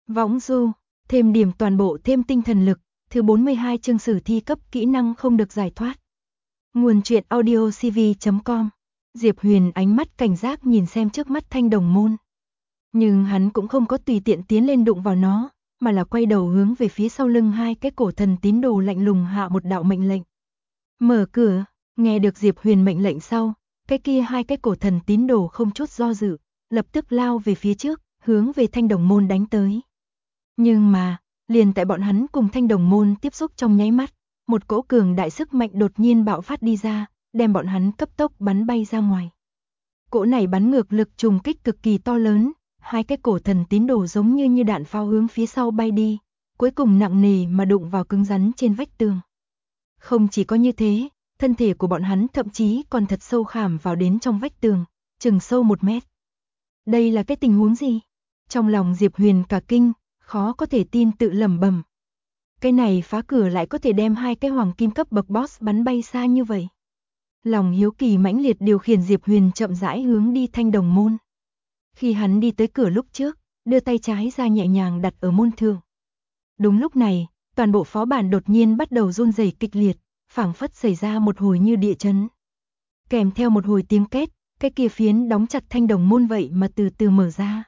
Võng du, thêm điểm toàn bộ thêm tinh thần lực, thứ 42 chương sử thi cấp kỹ năng không được giải thoát. Nguồn truyện audiocv.com. Diệp Huyền ánh mắt cảnh giác nhìn xem trước mắt thanh đồng môn. Nhưng hắn cũng không có tùy tiện tiến lên đụng vào nó, mà là quay đầu hướng về phía sau lưng hai cái cổ thần tín đồ lạnh lùng hạ một đạo mệnh lệnh. Mở cửa, nghe được Diệp Huyền mệnh lệnh sau, cái kia hai cái cổ thần tín đồ không chút do dự, lập tức lao về phía trước, hướng về thanh đồng môn đánh tới. Nhưng mà, liền tại bọn hắn cùng thanh đồng môn tiếp xúc trong nháy mắt, một cỗ cường đại sức mạnh đột nhiên bạo phát đi ra, đem bọn hắn cấp tốc bắn bay ra ngoài. Cỗ này bắn ngược lực trùng kích cực kỳ to lớn, hai cái cổ thần tín đồ giống như đạn pháo hướng phía sau bay đi, cuối cùng nặng nề mà đụng vào cứng rắn trên vách tường. Không chỉ có như thế, thân thể của bọn hắn thậm chí còn thật sâu khảm vào đến trong vách tường, chừng sâu 1 mét. Đây là cái tình huống gì? Trong lòng Diệp Huyền cả kinh, khó có thể tin tự lẩm bẩm. Cái này phá cửa lại có thể đem hai cái hoàng kim cấp bậc boss bắn bay xa như vậy. Lòng hiếu kỳ mãnh liệt điều khiển Diệp Huyền chậm rãi hướng đi thanh đồng môn. Khi hắn đi tới cửa lúc trước, đưa tay trái ra nhẹ nhàng đặt ở môn thượng. Đúng lúc này, toàn bộ phó bản đột nhiên bắt đầu run rẩy kịch liệt, phảng phất xảy ra một hồi như địa chấn. Kèm theo một hồi tiếng két, cái kia phiến đóng chặt thanh đồng môn vậy mà từ từ mở ra.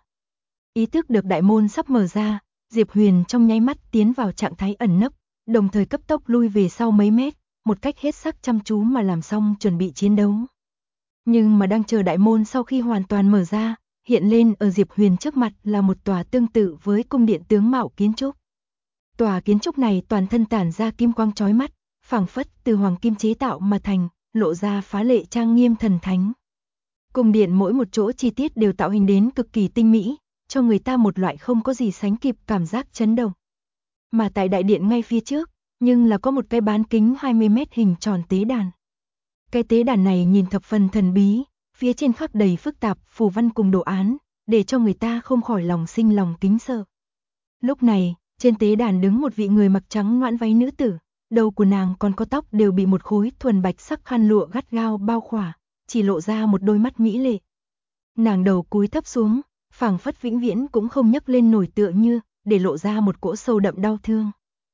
Ý thức được đại môn sắp mở ra, Diệp Huyền trong nháy mắt tiến vào trạng thái ẩn nấp, đồng thời cấp tốc lui về sau mấy mét, một cách hết sức chăm chú mà làm xong chuẩn bị chiến đấu. Nhưng mà đang chờ đại môn sau khi hoàn toàn mở ra, hiện lên ở Diệp Huyền trước mặt là một tòa tương tự với cung điện tướng mạo kiến trúc. Tòa kiến trúc này toàn thân tản ra kim quang chói mắt, phảng phất từ hoàng kim chế tạo mà thành, lộ ra phá lệ trang nghiêm thần thánh. Cung điện mỗi một chỗ chi tiết đều tạo hình đến cực kỳ tinh mỹ, cho người ta một loại không có gì sánh kịp cảm giác chấn động. Mà tại đại điện ngay phía trước, nhưng là có một cái bán kính 20 mét hình tròn tế đàn. Cái tế đàn này nhìn thập phần thần bí, phía trên khắc đầy phức tạp phù văn cùng đồ án, để cho người ta không khỏi lòng sinh lòng kính sợ. Lúc này, trên tế đàn đứng một vị người mặc trắng noãn váy nữ tử, đầu của nàng còn có tóc đều bị một khối thuần bạch sắc khăn lụa gắt gao bao khỏa, chỉ lộ ra một đôi mắt mỹ lệ. Nàng đầu cúi thấp xuống, phảng phất vĩnh viễn cũng không nhấc lên nổi tựa như, để lộ ra một cỗ sâu đậm đau thương.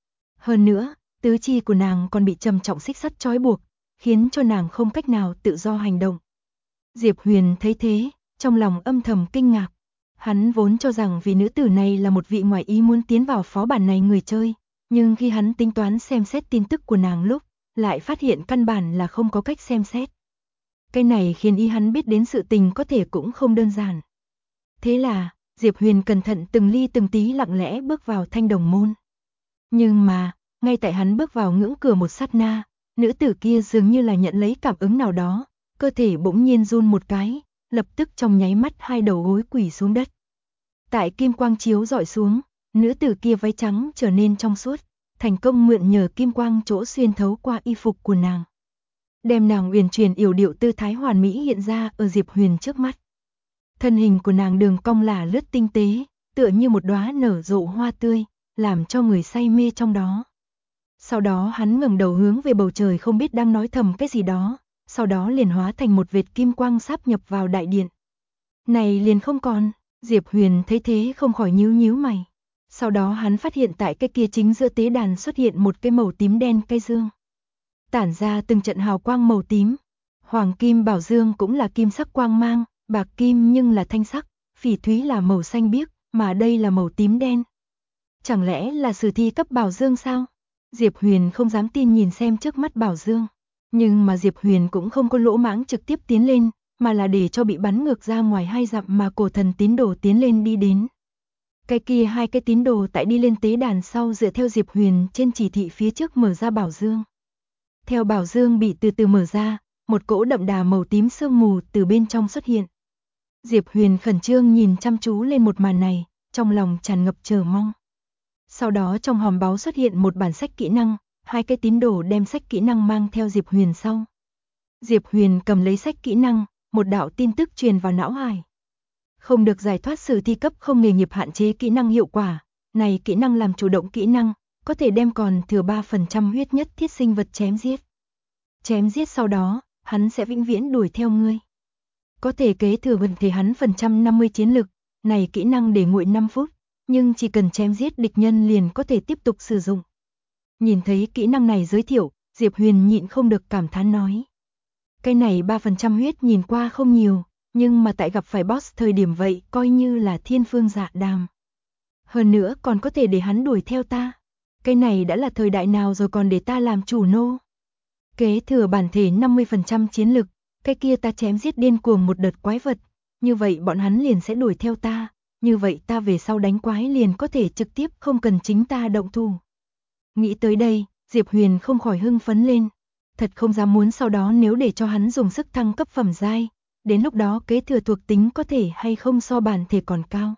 Hơn nữa, tứ chi của nàng còn bị trầm trọng xích sắt trói buộc, khiến cho nàng không cách nào tự do hành động. Diệp Huyền thấy thế, trong lòng âm thầm kinh ngạc. Hắn vốn cho rằng vị nữ tử này là một vị ngoài ý muốn tiến vào phó bản này người chơi, nhưng khi hắn tính toán xem xét tin tức của nàng lúc, lại phát hiện căn bản là không có cách xem xét. Cái này khiến hắn biết đến sự tình có thể cũng không đơn giản. Thế là, Diệp Huyền cẩn thận từng ly từng tí lặng lẽ bước vào thanh đồng môn. Nhưng mà, ngay tại hắn bước vào ngưỡng cửa một sát na, nữ tử kia dường như là nhận lấy cảm ứng nào đó, cơ thể bỗng nhiên run một cái, lập tức trong nháy mắt hai đầu gối quỳ xuống đất. Tại kim quang chiếu rọi xuống, nữ tử kia váy trắng trở nên trong suốt, thành công mượn nhờ kim quang chỗ xuyên thấu qua y phục của nàng. Đem nàng uyển chuyển yểu điệu tư thái hoàn mỹ hiện ra ở Diệp Huyền trước mắt. Thân hình của nàng đường cong là lướt tinh tế, tựa như một đóa nở rộ hoa tươi, làm cho người say mê trong đó. Sau đó hắn ngẩng đầu hướng về bầu trời không biết đang nói thầm cái gì đó, sau đó liền hóa thành một vệt kim quang sáp nhập vào đại điện. Này liền không còn, Diệp Huyền thấy thế không khỏi nhíu nhíu mày. Sau đó hắn phát hiện tại cái kia chính giữa tế đàn xuất hiện một cái màu tím đen cây dương. Tản ra từng trận hào quang màu tím. Hoàng kim bảo dương cũng là kim sắc quang mang, bạc kim nhưng là thanh sắc, phỉ thúy là màu xanh biếc, mà đây là màu tím đen. Chẳng lẽ là sử thi cấp bảo dương sao? Diệp Huyền không dám tin nhìn xem trước mắt bảo dương. Nhưng mà Diệp Huyền cũng không có lỗ mãng trực tiếp tiến lên, mà là để cho bị bắn ngược ra ngoài 2 dặm mà cổ thần tín đồ tiến lên đi đến. Cái kia hai cái tín đồ tại đi lên tế đàn sau dựa theo Diệp Huyền trên chỉ thị phía trước mở ra bảo dương. Theo bảo dương bị từ từ mở ra, một cỗ đậm đà màu tím sương mù từ bên trong xuất hiện. Diệp Huyền khẩn trương nhìn chăm chú lên một màn này, trong lòng tràn ngập chờ mong. Sau đó trong hòm báu xuất hiện một bản sách kỹ năng, hai cái tín đồ đem sách kỹ năng mang theo Diệp Huyền sau. Diệp Huyền cầm lấy sách kỹ năng, một đạo tin tức truyền vào não hải. Không được giải thoát sử thi cấp không nghề nghiệp hạn chế kỹ năng hiệu quả, này kỹ năng làm chủ động kỹ năng, có thể đem còn thừa 3% huyết nhất thiết sinh vật chém giết. Chém giết sau đó, hắn sẽ vĩnh viễn đuổi theo ngươi. Có thể kế thừa vận thể hắn phần trăm 50 chiến lực, này kỹ năng để nguội 5 phút, nhưng chỉ cần chém giết địch nhân liền có thể tiếp tục sử dụng. Nhìn thấy kỹ năng này giới thiệu, Diệp Huyền nhịn không được cảm thán nói. Cái này 3% huyết nhìn qua không nhiều, nhưng mà tại gặp phải boss thời điểm vậy coi như là thiên phương dạ đàm. Hơn nữa còn có thể để hắn đuổi theo ta. Cái này đã là thời đại nào rồi còn để ta làm chủ nô. Kế thừa bản thể 50% chiến lực, cái kia ta chém giết điên cuồng một đợt quái vật, như vậy bọn hắn liền sẽ đuổi theo ta, như vậy ta về sau đánh quái liền có thể trực tiếp không cần chính ta động thủ. Nghĩ tới đây, Diệp Huyền không khỏi hưng phấn lên, thật không dám muốn sau đó nếu để cho hắn dùng sức thăng cấp phẩm giai, đến lúc đó kế thừa thuộc tính có thể hay không so bản thể còn cao.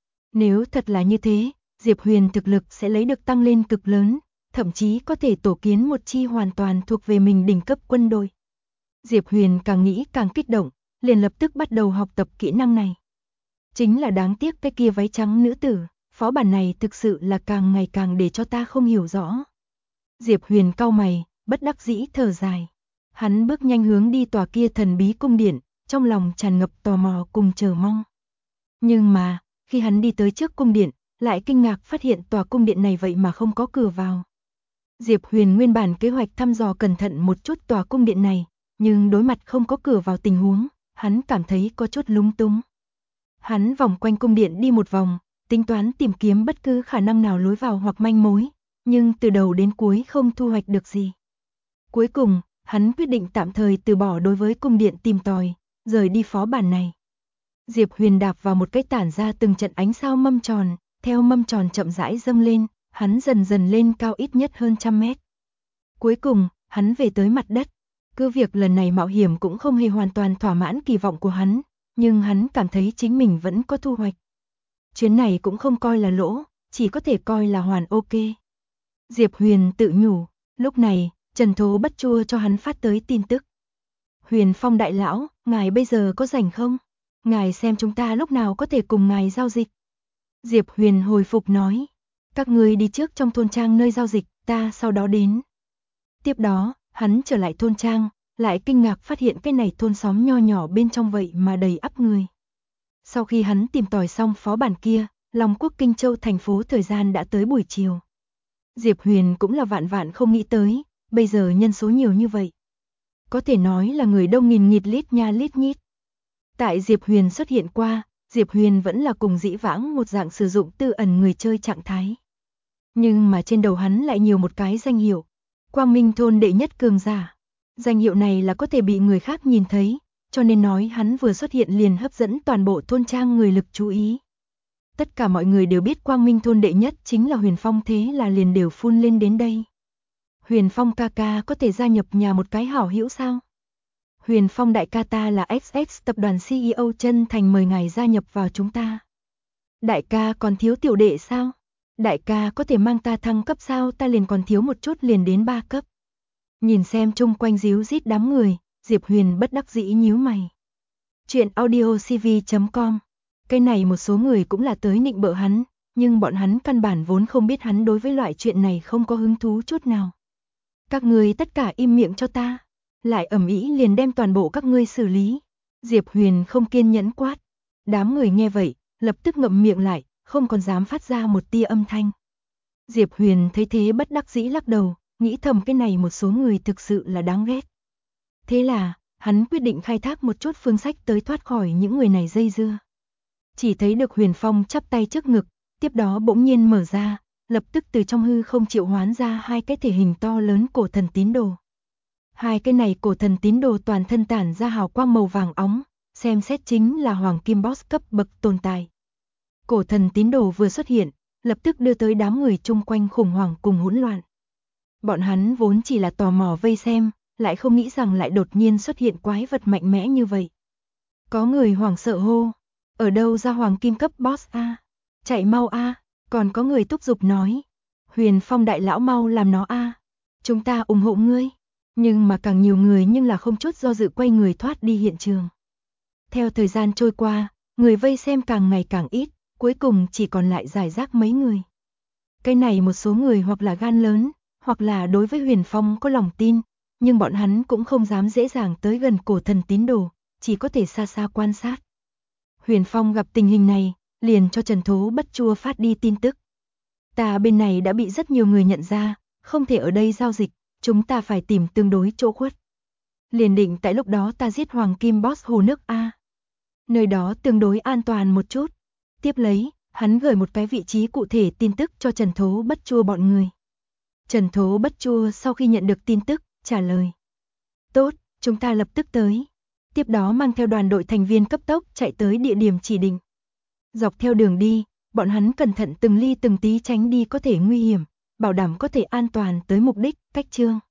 Nếu thật là như thế, Diệp Huyền thực lực sẽ lấy được tăng lên cực lớn, thậm chí có thể tổ kiến một chi hoàn toàn thuộc về mình đỉnh cấp quân đội. Diệp Huyền càng nghĩ càng kích động, liền lập tức bắt đầu học tập kỹ năng này. Chính là đáng tiếc cái kia váy trắng nữ tử, phó bản này thực sự là càng ngày càng để cho ta không hiểu rõ. Diệp Huyền cau mày, bất đắc dĩ thở dài. Hắn bước nhanh hướng đi tòa kia thần bí cung điện, trong lòng tràn ngập tò mò cùng chờ mong. Nhưng mà, khi hắn đi tới trước cung điện, lại kinh ngạc phát hiện tòa cung điện này vậy mà không có cửa vào. Diệp Huyền nguyên bản kế hoạch thăm dò cẩn thận một chút tòa cung điện này, nhưng đối mặt không có cửa vào tình huống, hắn cảm thấy có chút lúng túng. Hắn vòng quanh cung điện đi một vòng, tính toán tìm kiếm bất cứ khả năng nào lối vào hoặc manh mối, nhưng từ đầu đến cuối không thu hoạch được gì. Cuối cùng, hắn quyết định tạm thời từ bỏ đối với cung điện tìm tòi, rời đi phó bản này. Diệp Huyền đạp vào một cái tản ra từng trận ánh sao mâm tròn, theo mâm tròn chậm rãi dâng lên, hắn dần dần lên cao ít nhất hơn 100 mét. Cuối cùng, hắn về tới mặt đất. Cứ việc lần này mạo hiểm cũng không hề hoàn toàn thỏa mãn kỳ vọng của hắn, nhưng hắn cảm thấy chính mình vẫn có thu hoạch. Chuyến này cũng không coi là lỗ, chỉ có thể coi là hoàn ok. Diệp Huyền tự nhủ, lúc này, Trần Thố Bất Chua cho hắn phát tới tin tức. Huyền Phong đại lão, ngài bây giờ có rảnh không? Ngài xem chúng ta lúc nào có thể cùng ngài giao dịch. Diệp Huyền hồi phục nói, các ngươi đi trước trong thôn trang nơi giao dịch, ta sau đó đến. Tiếp đó, hắn trở lại thôn trang, lại kinh ngạc phát hiện cái này thôn xóm nho nhỏ bên trong vậy mà đầy ắp người. Sau khi hắn tìm tòi xong phó bản kia, Long Quốc Kinh Châu thành phố thời gian đã tới buổi chiều. Diệp Huyền cũng là vạn vạn không nghĩ tới, bây giờ nhân số nhiều như vậy. Có thể nói là người đông nghìn nghịt lít nha lít nhít. Tại Diệp Huyền xuất hiện qua, Diệp Huyền vẫn là cùng dĩ vãng một dạng sử dụng tư ẩn người chơi trạng thái. Nhưng mà trên đầu hắn lại nhiều một cái danh hiệu, Quang Minh thôn đệ nhất cường giả. Danh hiệu này là có thể bị người khác nhìn thấy, cho nên nói hắn vừa xuất hiện liền hấp dẫn toàn bộ thôn trang người lực chú ý. Tất cả mọi người đều biết Quang Minh thôn đệ nhất chính là Huyền Phong, thế là liền đều phun lên đến đây. Huyền Phong ca ca có thể gia nhập nhà một cái hảo hữu sao? Huyền Phong đại ca ta là XX tập đoàn CEO chân thành mời ngài gia nhập vào chúng ta. Đại ca còn thiếu tiểu đệ sao? Đại ca có thể mang ta thăng cấp sao, ta liền còn thiếu một chút liền đến 3 cấp. Nhìn xem chung quanh díu rít đám người, Diệp Huyền bất đắc dĩ nhíu mày. Chuyện audiocv.com. Cái này một số người cũng là tới nịnh bợ hắn, nhưng bọn hắn căn bản vốn không biết hắn đối với loại chuyện này không có hứng thú chút nào. Các ngươi tất cả im miệng cho ta, lại ầm ĩ liền đem toàn bộ các ngươi xử lý. Diệp Huyền không kiên nhẫn quát. Đám người nghe vậy, lập tức ngậm miệng lại, không còn dám phát ra một tia âm thanh. Diệp Huyền thấy thế bất đắc dĩ lắc đầu, nghĩ thầm cái này một số người thực sự là đáng ghét. Thế là, hắn quyết định khai thác một chút phương sách tới thoát khỏi những người này dây dưa. Chỉ thấy được Huyền Phong chắp tay trước ngực, tiếp đó bỗng nhiên mở ra, lập tức từ trong hư không triệu hoán ra 2 cái thể hình to lớn cổ thần tín đồ. 2 cái này cổ thần tín đồ toàn thân tản ra hào quang màu vàng óng, xem xét chính là hoàng kim boss cấp bậc tồn tại. Cổ thần tín đồ vừa xuất hiện, lập tức đưa tới đám người chung quanh khủng hoảng cùng hỗn loạn. Bọn hắn vốn chỉ là tò mò vây xem, lại không nghĩ rằng lại đột nhiên xuất hiện quái vật mạnh mẽ như vậy. Có người hoảng sợ hô, ở đâu ra hoàng kim cấp boss a? Chạy mau a, còn có người thúc giục nói, Huyền Phong đại lão mau làm nó a, chúng ta ủng hộ ngươi. Nhưng mà càng nhiều người nhưng là không chút do dự quay người thoát đi hiện trường. Theo thời gian trôi qua, người vây xem càng ngày càng ít, cuối cùng chỉ còn lại rải rác mấy người. Cái này một số người hoặc là gan lớn, hoặc là đối với Huyền Phong có lòng tin, nhưng bọn hắn cũng không dám dễ dàng tới gần cổ thần tín đồ, chỉ có thể xa xa quan sát. Huyền Phong gặp tình hình này, liền cho Trần Thố Bất Chua phát đi tin tức. Ta bên này đã bị rất nhiều người nhận ra, không thể ở đây giao dịch, chúng ta phải tìm tương đối chỗ khuất. Liền định tại lúc đó ta giết Hoàng Kim Boss hồ nước A. Nơi đó tương đối an toàn một chút. Tiếp lấy, hắn gửi một cái vị trí cụ thể tin tức cho Trần Thố Bất Chua bọn người. Trần Thố Bất Chua sau khi nhận được tin tức, trả lời. Tốt, chúng ta lập tức tới. Tiếp đó mang theo đoàn đội thành viên cấp tốc chạy tới địa điểm chỉ định. Dọc theo đường đi, bọn hắn cẩn thận từng ly từng tí tránh đi có thể nguy hiểm, bảo đảm có thể an toàn tới mục đích, cách chương.